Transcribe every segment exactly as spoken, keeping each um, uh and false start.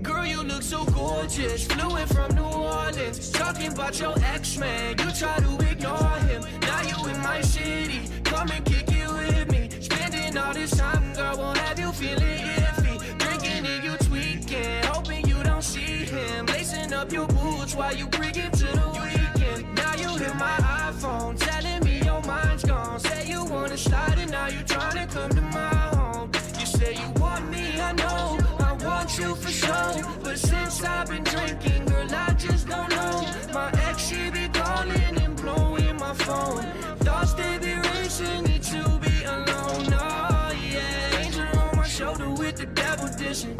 Girl, you look so gorgeous, flew in from New Orleans. Talking about your ex-man, you try to ignore him. Now you in my city, come and kick it with me. Spending all this time, girl, won't have you feeling iffy. Drinking and you tweaking, hoping you don't see him. Lacing up your boots while you bringing to the weekend. Now you hit my iPhone, telling me your mind's gone. Say you wanna slide and now you trying to come to my home. You say you want me, I know, I want you for sure. But since I've been drinking, girl, I just don't know. My ex, she be calling and blowing my phone. Thoughts they be racing, need to be alone, oh yeah. Angel on my shoulder with the devil dishing.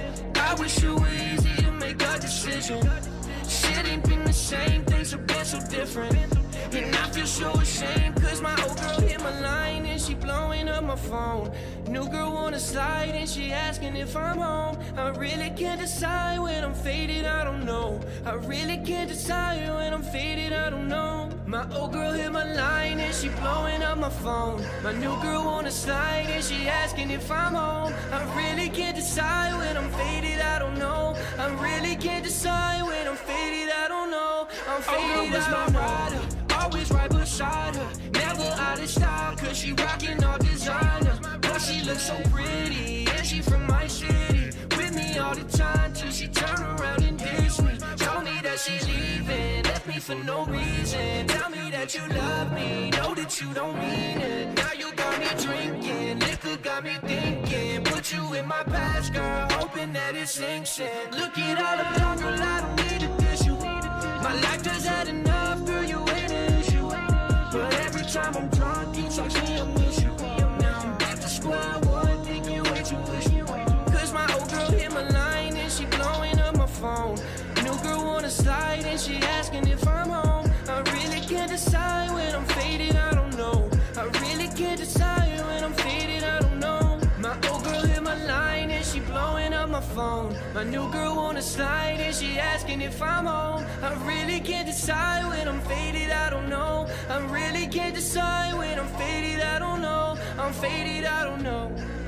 I wish it were easy to make a decision. Shit ain't been the same, things have been so different. And I feel so ashamed, cause my old girl hit my line and she blowing up my phone. New girl wanna slide and she asking if I'm home. I really can't decide when I'm faded, I don't know. I really can't decide when I'm faded, I don't know. My old girl hit my line and she blowing up my phone. My new girl wanna slide and she asking if I'm home. I really can't decide when I'm faded, I don't know. I really can't decide when I'm faded, I don't know. I'm faded, I don't know. Always right beside her, never out of style, cause she rockin' all designer. But she looks so pretty, and she from my city. With me all the time, till she turn around and diss me. Told me that she's leaving, left me for no reason. Tell me that you love me, know that you don't mean it. Now you got me drinking, liquor got me thinking. Put you in my past, girl, hoping that it sinks in. Look at all of y'all, girl, I don't need to diss you. My life just had enough, girl, you ain't an issue. But every time I'm drunk, you talk to me, I miss you. Now I'm back to square one, thinking way too wishy. Cause my old girl hit my line and she blowing up my phone. New girl wanna slide and she asking if I'm home. I really can't decide when I'm faded, I don't know. I really can't decide when I'm faded, I don't know. My old girl hit my line and she blowing up my phone. My new girl wanna slide and she asking if I'm home. I really can't decide when I'm faded, I don't know. I really can't decide when I'm faded, I don't know. I'm faded, I don't know.